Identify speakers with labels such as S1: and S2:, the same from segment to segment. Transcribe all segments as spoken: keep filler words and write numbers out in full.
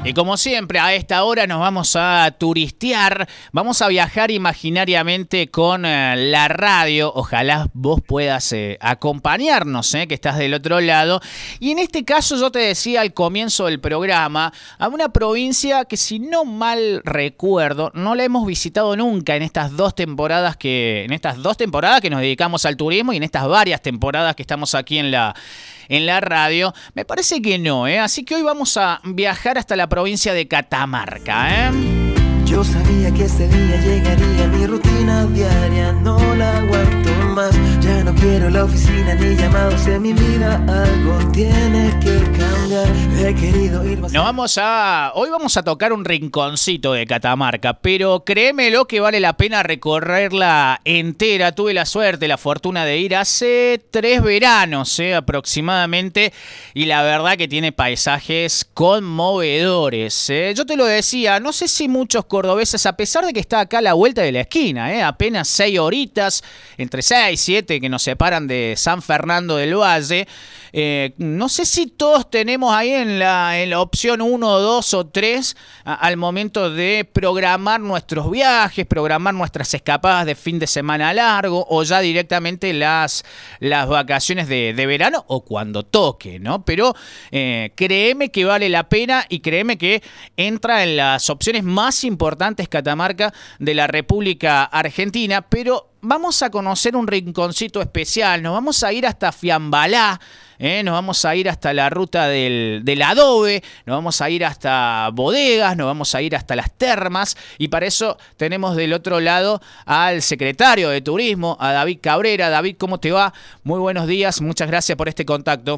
S1: Y como siempre, a esta hora nos vamos a turistear, vamos a viajar imaginariamente con eh, la radio. Ojalá vos puedas eh, acompañarnos, eh, que estás del otro lado. Y en este caso yo te decía al comienzo del programa, a una provincia que, si no mal recuerdo, no la hemos visitado nunca en estas dos temporadas que, en estas dos temporadas que nos dedicamos al turismo y en estas varias temporadas que estamos aquí en la... en la radio. Me parece que no, ¿eh? Así que hoy vamos a viajar hasta la provincia de Catamarca, ¿eh?
S2: Yo sabía que este día llegaría, mi rutina diaria no la aguanto más. Ya no quiero la oficina ni llamados en mi vida, algo tiene que cambiar. He querido ir más...
S1: Nos vamos a... Hoy vamos a tocar un rinconcito de Catamarca, pero créemelo que vale la pena recorrerla entera. Tuve la suerte, la fortuna de ir hace tres veranos, ¿eh? aproximadamente, y la verdad que tiene paisajes conmovedores, ¿eh? Yo te lo decía, no sé si muchos cordobeses, a pesar de que está acá a la vuelta de la esquina, ¿eh? apenas seis horitas, entre seis y siete que nos separan de San Fernando del Valle, eh, no sé si todos tenemos ahí en la, en la opción uno, dos o tres a, al momento de programar nuestros viajes, programar nuestras escapadas de fin de semana largo o ya directamente las, las vacaciones de, de verano o cuando toque, ¿no? Pero eh, créeme que vale la pena y créeme que entra en las opciones más importantes Catamarca de la República Argentina, pero vamos a conocer un rinconcito especial, nos vamos a ir hasta Fiambalá, ¿eh? nos vamos a ir hasta la ruta del, del adobe, nos vamos a ir hasta bodegas, nos vamos a ir hasta las termas, y para eso tenemos del otro lado al secretario de Turismo, a David Cabrera. David, ¿cómo te va? Muy buenos días, muchas gracias por este contacto.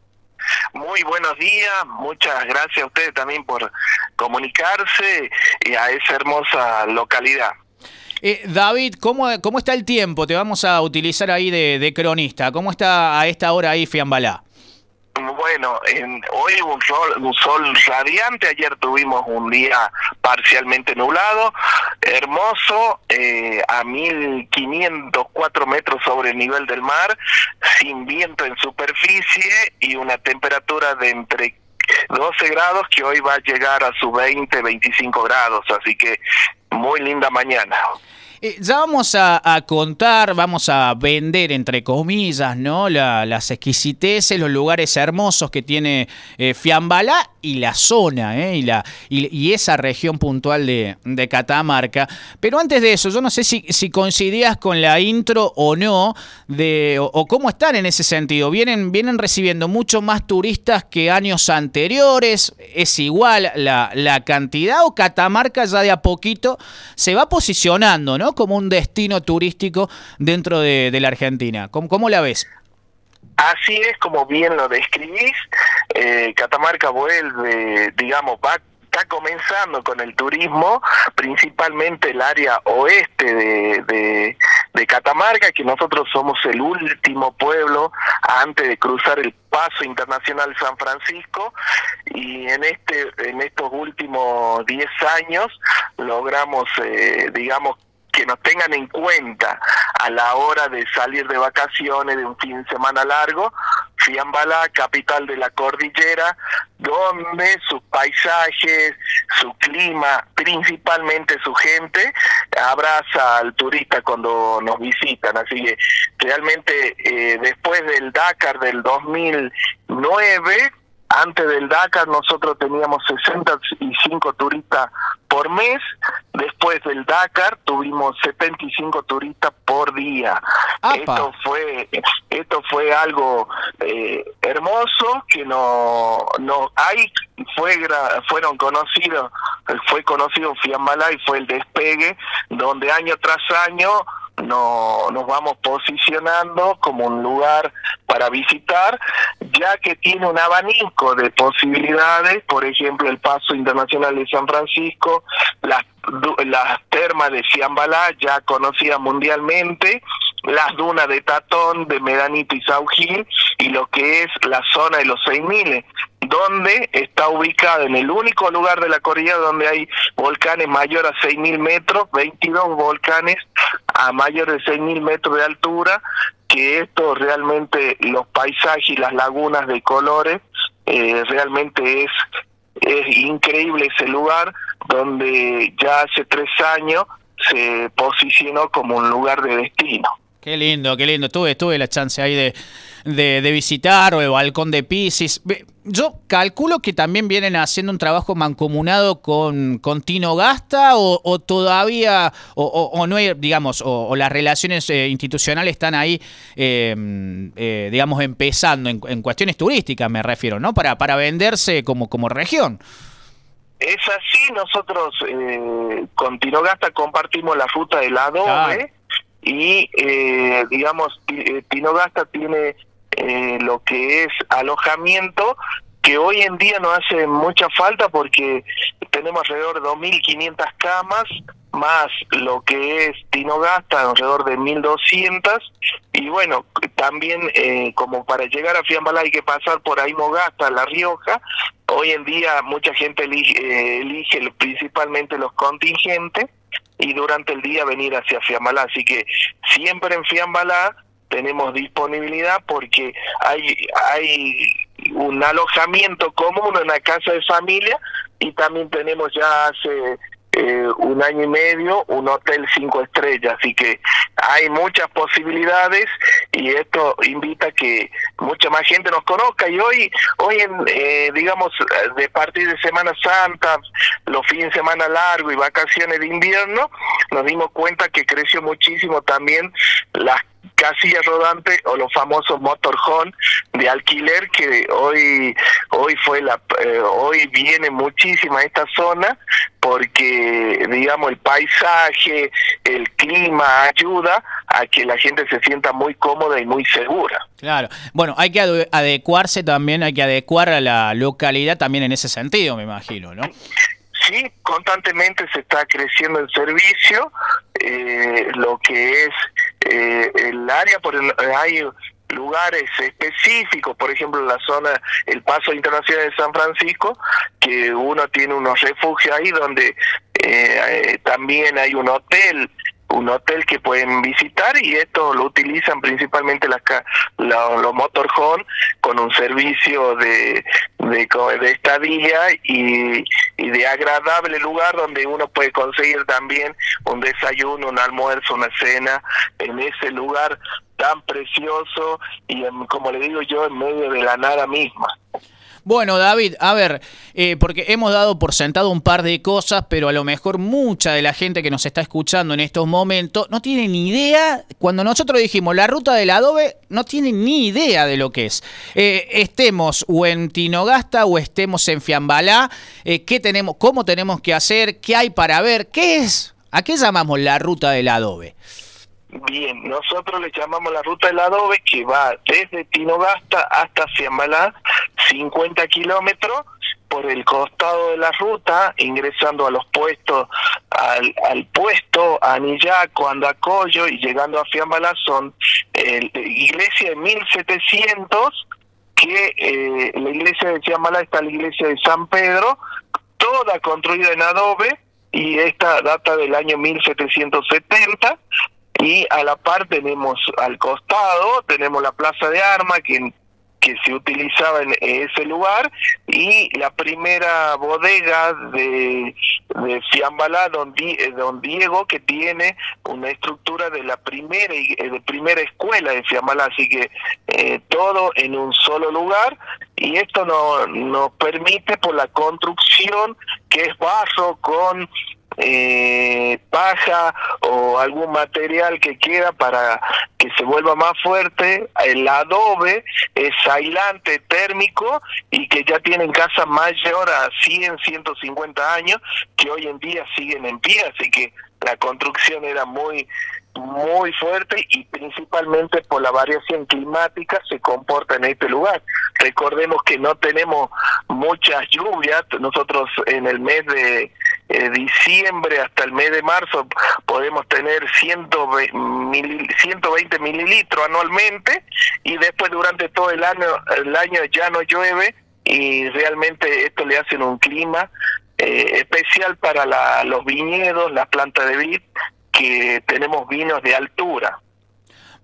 S3: Muy buenos días, muchas gracias a ustedes también por comunicarse a esa hermosa localidad.
S1: Eh, David, ¿cómo, ¿cómo está el tiempo? Te vamos a utilizar ahí de, de cronista. ¿Cómo está a esta hora ahí Fiambalá?
S3: Bueno, en, hoy un sol, un sol radiante, ayer tuvimos un día parcialmente nublado, hermoso, eh, a mil quinientos cuatro metros sobre el nivel del mar, sin viento en superficie y una temperatura de entre doce grados que hoy va a llegar a sus veinte, veinticinco grados, así que muy linda mañana.
S1: Eh, ya vamos a, a contar, vamos a vender, entre comillas, ¿no? La, las exquisiteces, los lugares hermosos que tiene eh, Fiambalá y la zona, ¿eh? y, la, y, y esa región puntual de, de Catamarca. Pero antes de eso, yo no sé si, si coincidías con la intro o no, de, o, o cómo están en ese sentido. ¿Vienen, vienen recibiendo mucho más turistas que años anteriores? ¿Es igual la, la cantidad o Catamarca ya de a poquito se va posicionando, ¿no? como un destino turístico dentro de, de la Argentina? ¿Cómo, cómo la ves?
S3: Así es, como bien lo describís, eh, Catamarca vuelve, digamos, va está comenzando con el turismo, principalmente el área oeste de, de, de Catamarca, que nosotros somos el último pueblo antes de cruzar el Paso Internacional San Francisco, y en este en estos últimos diez años logramos, eh, digamos, que nos tengan en cuenta a la hora de salir de vacaciones, de un fin de semana largo. Fiambalá, capital de la cordillera, donde sus paisajes, su clima, principalmente su gente, abraza al turista cuando nos visitan. Así que realmente eh, después del Dakar del dos mil nueve, antes del Dakar nosotros teníamos sesenta y cinco turistas por mes, después del Dakar tuvimos setenta y cinco turistas por día.
S1: ¡Apa!
S3: Esto fue esto fue algo eh, hermoso que no no hay fue fueron conocidos fue conocido Fiambalá y fue el despegue donde año tras año no nos vamos posicionando como un lugar para visitar, ya que tiene un abanico de posibilidades, por ejemplo el Paso Internacional de San Francisco, las las termas de Fiambalá, ya conocidas mundialmente, las dunas de Tatón, de Medanito y Saugil, y lo que es la zona de los seis mil, donde está ubicado en el único lugar de la cordillera donde hay volcanes mayores a seis mil metros, veintidós volcanes a mayor de seis mil metros de altura, que esto realmente, los paisajes y las lagunas de colores, eh, realmente es es increíble ese lugar donde ya hace tres años se posicionó como un lugar de destino.
S1: Qué lindo, qué lindo. Tuve, tuve la chance ahí de, de, de visitar, o el Balcón de Piscis. Yo calculo que también vienen haciendo un trabajo mancomunado con, con Tinogasta, o, o todavía, o, o, o no hay, digamos, o, o las relaciones eh, institucionales están ahí, eh, eh, digamos, empezando en, en cuestiones turísticas, me refiero, ¿no? Para, para venderse como, como región.
S3: Es así, nosotros eh, con Tinogasta compartimos la ruta del adobe. Claro. Y, eh, digamos, Tinogasta tiene eh, lo que es alojamiento, que hoy en día no hace mucha falta porque tenemos alrededor de dos mil quinientas camas, más lo que es Tinogasta, alrededor de mil doscientas. Y bueno, también eh, como para llegar a Fiambalá hay que pasar por Aymogasta, La Rioja. Hoy en día mucha gente elige, eh, elige principalmente los contingentes, y durante el día venir hacia Fiambalá, así que siempre en Fiambalá tenemos disponibilidad porque hay hay un alojamiento común en la casa de familia, y también tenemos ya hace eh, un año y medio un hotel cinco estrellas, así que hay muchas posibilidades y esto invita a que mucha más gente nos conozca. Y hoy hoy en eh, digamos, de partir de Semana Santa, los fines de semana largos y vacaciones de invierno, nos dimos cuenta que creció muchísimo también las casillas rodantes o los famosos motorhome de alquiler, que hoy hoy fue la eh, hoy viene muchísima a esta zona porque, digamos, el paisaje, el clima ayuda a que la gente se sienta muy cómoda y muy segura.
S1: Claro. Bueno, hay que ade- adecuarse también, hay que adecuar a la localidad también en ese sentido, me imagino, ¿no?
S3: Sí, constantemente se está creciendo el servicio, eh, lo que es eh, el área, por el, hay lugares específicos, por ejemplo la zona, el Paso Internacional de San Francisco, que uno tiene unos refugios ahí donde eh, eh, también hay un hotel, un hotel que pueden visitar, y esto lo utilizan principalmente las la, los motorhome con un servicio de de, de estadía y, y de agradable lugar donde uno puede conseguir también un desayuno, un almuerzo, una cena en ese lugar tan precioso y, en, como le digo yo, en medio de la nada misma.
S1: Bueno, David, a ver, eh, porque hemos dado por sentado un par de cosas, pero a lo mejor mucha de la gente que nos está escuchando en estos momentos no tiene ni idea. Cuando nosotros dijimos la ruta del adobe, no tiene ni idea de lo que es. Eh, estemos o en Tinogasta o estemos en Fiambalá, eh, ¿qué tenemos, cómo tenemos que hacer? ¿Qué hay para ver? ¿Qué es? ¿A qué llamamos la ruta del adobe?
S3: Bien, nosotros le llamamos la ruta del adobe, que va desde Tinogasta hasta Fiambalá, cincuenta kilómetros, por el costado de la ruta, ingresando a los puestos, al, al puesto, a Anillaco, Andacollo, y llegando a Fiambalá son eh, iglesia de mil setecientos, que eh, la iglesia de Fiambalá está la iglesia de San Pedro, toda construida en adobe, y esta data del año mil setecientos setenta, y a la par tenemos al costado, tenemos la Plaza de Armas, que, que se utilizaba en ese lugar, y la primera bodega de, de Fiambalá, don, Di, don Diego, que tiene una estructura de la primera, de primera escuela de Fiambalá, así que eh, todo en un solo lugar, y esto nos no permite por la construcción, que es barro con Eh, paja o algún material que queda para que se vuelva más fuerte. El adobe es aislante térmico y que ya tienen casas mayor a cien, ciento cincuenta años que hoy en día siguen en pie, así que la construcción era muy muy fuerte y principalmente por la variación climática se comporta en este lugar. Recordemos que no tenemos muchas lluvias, nosotros en el mes de eh, diciembre hasta el mes de marzo podemos tener ciento veinte mililitros anualmente, y después durante todo el año el año ya no llueve, y realmente esto le hace un clima eh, especial para la, los viñedos, las plantas de vid, que tenemos vinos de altura.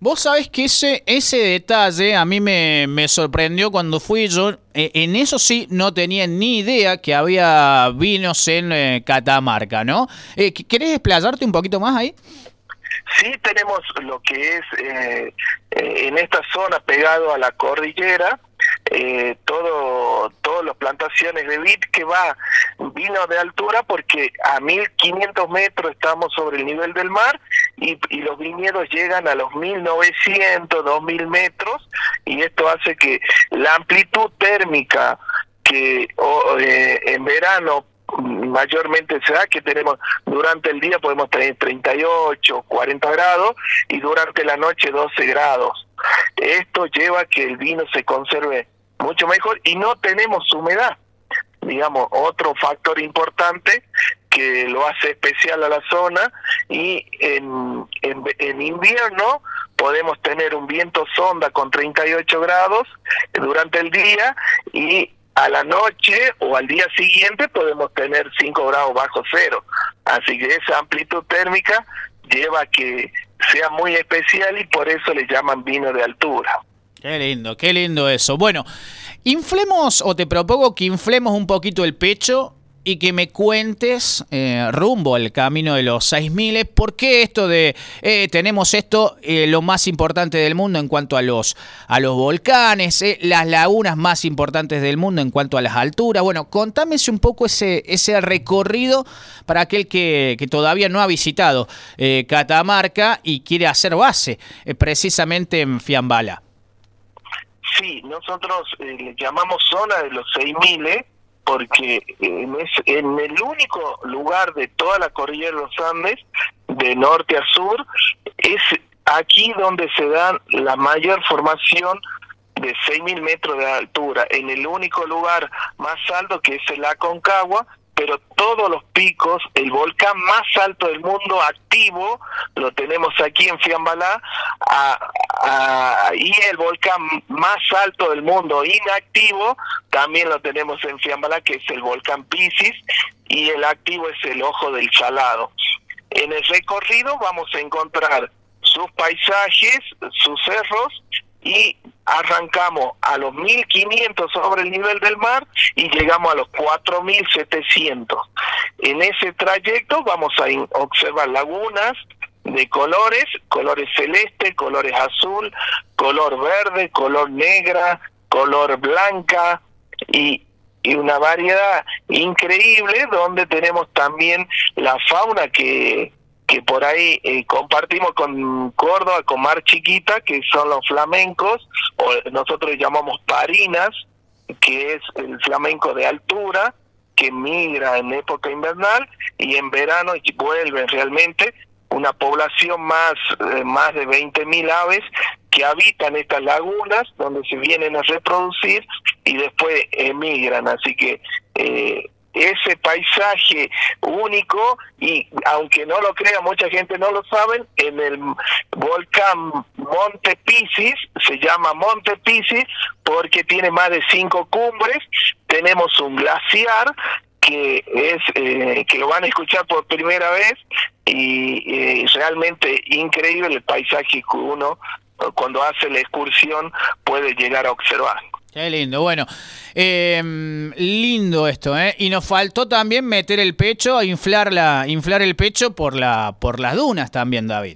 S1: Vos sabés que ese, ese detalle a mí me, me sorprendió cuando fui yo. Eh, en eso sí no tenía ni idea que había vinos en eh, Catamarca, ¿no? Eh, ¿Querés desplayarte un poquito más ahí?
S3: Sí, tenemos lo que es eh, eh, en esta zona pegado a la cordillera, eh, todo todas las plantaciones de vid que va vino de altura porque a mil quinientos metros estamos sobre el nivel del mar y, y los viñedos llegan a los mil novecientos, dos mil metros, y esto hace que la amplitud térmica que oh, eh, en verano mayormente se da, que tenemos durante el día podemos tener treinta y ocho, cuarenta grados y durante la noche doce grados. Esto lleva a que el vino se conserve mucho mejor y no tenemos humedad. Digamos, otro factor importante que lo hace especial a la zona. Y en, en, en invierno podemos tener un viento sonda con treinta y ocho grados durante el día, y a la noche o al día siguiente podemos tener cinco grados bajo cero. Así que esa amplitud térmica lleva a que sea muy especial y por eso le llaman vino de altura.
S1: Qué lindo, qué lindo eso. Bueno, inflemos, o te propongo que inflemos un poquito el pecho y que me cuentes eh, rumbo al camino de los seis mil, ¿por qué esto de eh, tenemos esto, eh, lo más importante del mundo en cuanto a los a los volcanes, eh, las lagunas más importantes del mundo en cuanto a las alturas? Bueno, contame un poco ese ese recorrido para aquel que, que todavía no ha visitado eh, Catamarca y quiere hacer base eh, precisamente en Fiambala.
S3: Sí, nosotros eh, le llamamos zona de los seis mil, ¿eh? porque en, es, en el único lugar de toda la cordillera de los Andes, de norte a sur, es aquí donde se da la mayor formación de seis mil metros de altura, en el único lugar más alto que es el Aconcagua, pero todos los picos, el volcán más alto del mundo activo, lo tenemos aquí en Fiambalá, a, a, y el volcán más alto del mundo inactivo, también lo tenemos en Fiambalá, que es el volcán Piscis, y el activo es el Ojo del Salado. En el recorrido vamos a encontrar sus paisajes, sus cerros, y arrancamos a los mil quinientos sobre el nivel del mar y llegamos a los cuatro mil setecientos. En ese trayecto vamos a observar lagunas de colores, colores celeste, colores azul, color verde, color negra, color blanca y, y una variedad increíble, donde tenemos también la fauna que que por ahí eh, compartimos con Córdoba, con Mar Chiquita, que son los flamencos, o nosotros llamamos parinas, que es el flamenco de altura, que migra en época invernal y en verano vuelve realmente una población más, eh, más de veinte mil aves que habitan estas lagunas, donde se vienen a reproducir y después emigran. Así que eh, ese paisaje único, y aunque no lo crea, mucha gente no lo sabe, en el volcán Monte Piscis, se llama Monte Piscis porque tiene más de cinco cumbres. Tenemos un glaciar que es eh, que lo van a escuchar por primera vez, y eh, realmente increíble el paisaje que uno cuando hace la excursión puede llegar a observar.
S1: Qué lindo, bueno, eh, lindo esto, ¿eh? Y nos faltó también meter el pecho, inflar la, inflar el pecho por la, por las dunas también, David.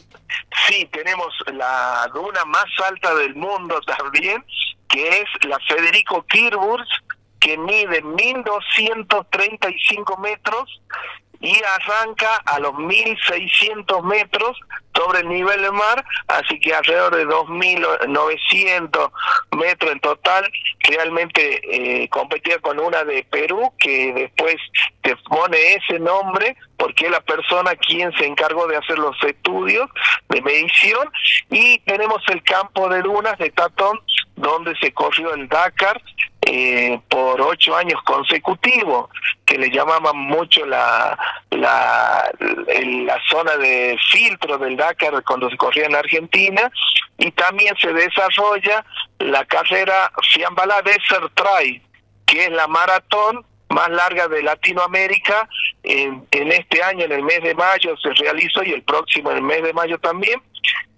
S3: Sí, tenemos la duna más alta del mundo también, que es la Federico Kirchberg, que mide mil doscientos treinta y cinco metros y arranca a los mil seiscientos metros sobre el nivel del mar, así que alrededor de dos mil novecientos metros en total. Realmente eh, competía con una de Perú, que después te pone ese nombre porque es la persona quien se encargó de hacer los estudios de medición. Y tenemos el campo de dunas de Tatón, donde se corrió el Dakar eh, por ocho años consecutivos, que le llamaban mucho la la, la zona de filtro del Dakar cuando se corría en Argentina. Y también se desarrolla la carrera Fiambalá Desert Trail, que es la maratón más larga de Latinoamérica. En, en este año, en el mes de mayo, se realizó, y el próximo en el mes de mayo también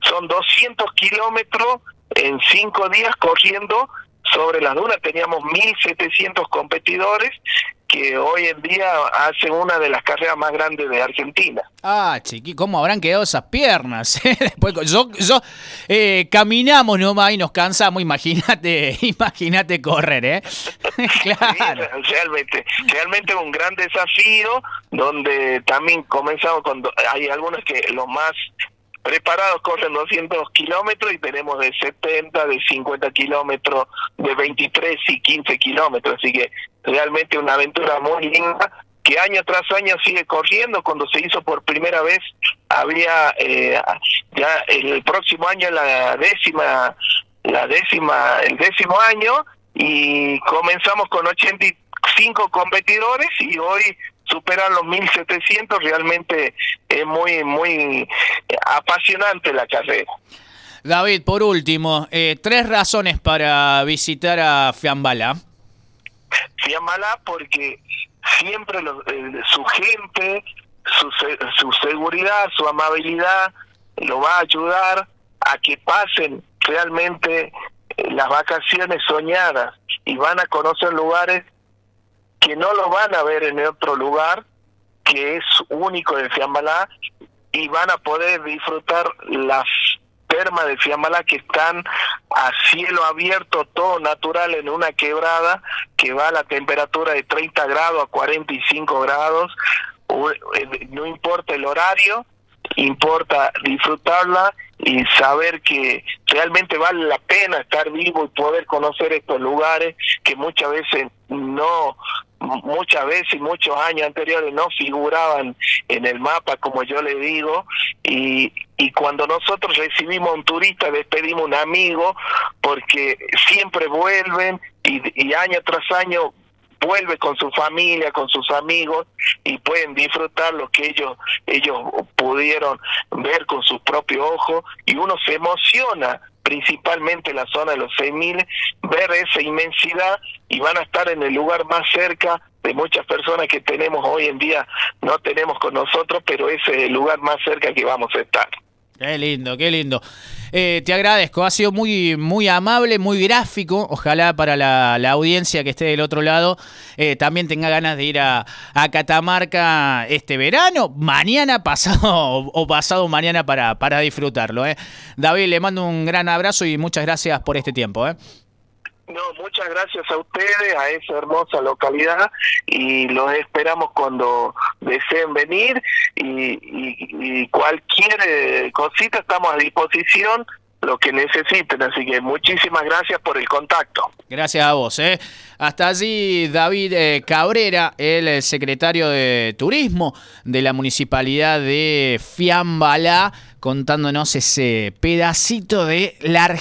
S3: son doscientos kilómetros en cinco días corriendo sobre las dunas. Teníamos mil setecientos competidores que hoy en día hacen una de las carreras más grandes de Argentina.
S1: Ah, chiqui, ¿cómo habrán quedado esas piernas? Después, yo, yo eh, caminamos nomás y nos cansamos, imagínate, imagínate correr, ¿eh? Claro.
S3: Sí, realmente, realmente un gran desafío, donde también comenzamos con, hay algunos que los más preparados corren doscientos kilómetros y tenemos de setenta, de cincuenta kilómetros, de veintitrés y quince kilómetros, así que realmente una aventura muy linda que año tras año sigue corriendo. Cuando se hizo por primera vez había eh, ya el próximo año la décima, la décima, el décimo año, y comenzamos con ochenta y cinco competidores y hoy superan los mil setecientos. Realmente es muy muy apasionante la carrera.
S1: David, por último, eh, tres razones para visitar a Fiambalá.
S3: Fiambalá porque siempre lo, eh, su gente, su, su seguridad, su amabilidad lo va a ayudar a que pasen realmente eh, las vacaciones soñadas y van a conocer lugares que no lo van a ver en otro lugar, que es único de Fiambalá, y van a poder disfrutar las termas de Fiambalá que están a cielo abierto, todo natural, en una quebrada que va a la temperatura de treinta grados a cuarenta y cinco grados. No importa el horario, importa disfrutarla y saber que realmente vale la pena estar vivo y poder conocer estos lugares que muchas veces no muchas veces y muchos años anteriores no figuraban en el mapa, como yo le digo, y y cuando nosotros recibimos a un turista despedimos un amigo, porque siempre vuelven y, y año tras año vuelve con su familia, con sus amigos, y pueden disfrutar lo que ellos ellos pudieron ver con sus propios ojos, y uno se emociona, principalmente en la zona de los seis mil, ver esa inmensidad, y van a estar en el lugar más cerca de muchas personas que tenemos hoy en día, no tenemos con nosotros, pero ese es el lugar más cerca que vamos a estar.
S1: Qué lindo, qué lindo. Eh, te agradezco, ha sido muy muy amable, muy gráfico. Ojalá para la, la audiencia que esté del otro lado eh, también tenga ganas de ir a, a Catamarca este verano, mañana, pasado o, o pasado mañana para, para disfrutarlo. Eh. David, le mando un gran abrazo y muchas gracias por este tiempo. Eh.
S3: No, muchas gracias a ustedes, a esa hermosa localidad, y los esperamos cuando deseen venir, y, y, y cualquier eh, cosita estamos a disposición, lo que necesiten, así que muchísimas gracias por el contacto.
S1: Gracias a vos. Eh. Hasta allí David eh, Cabrera, el secretario de Turismo de la Municipalidad de Fiambalá, contándonos ese pedacito de la Argentina.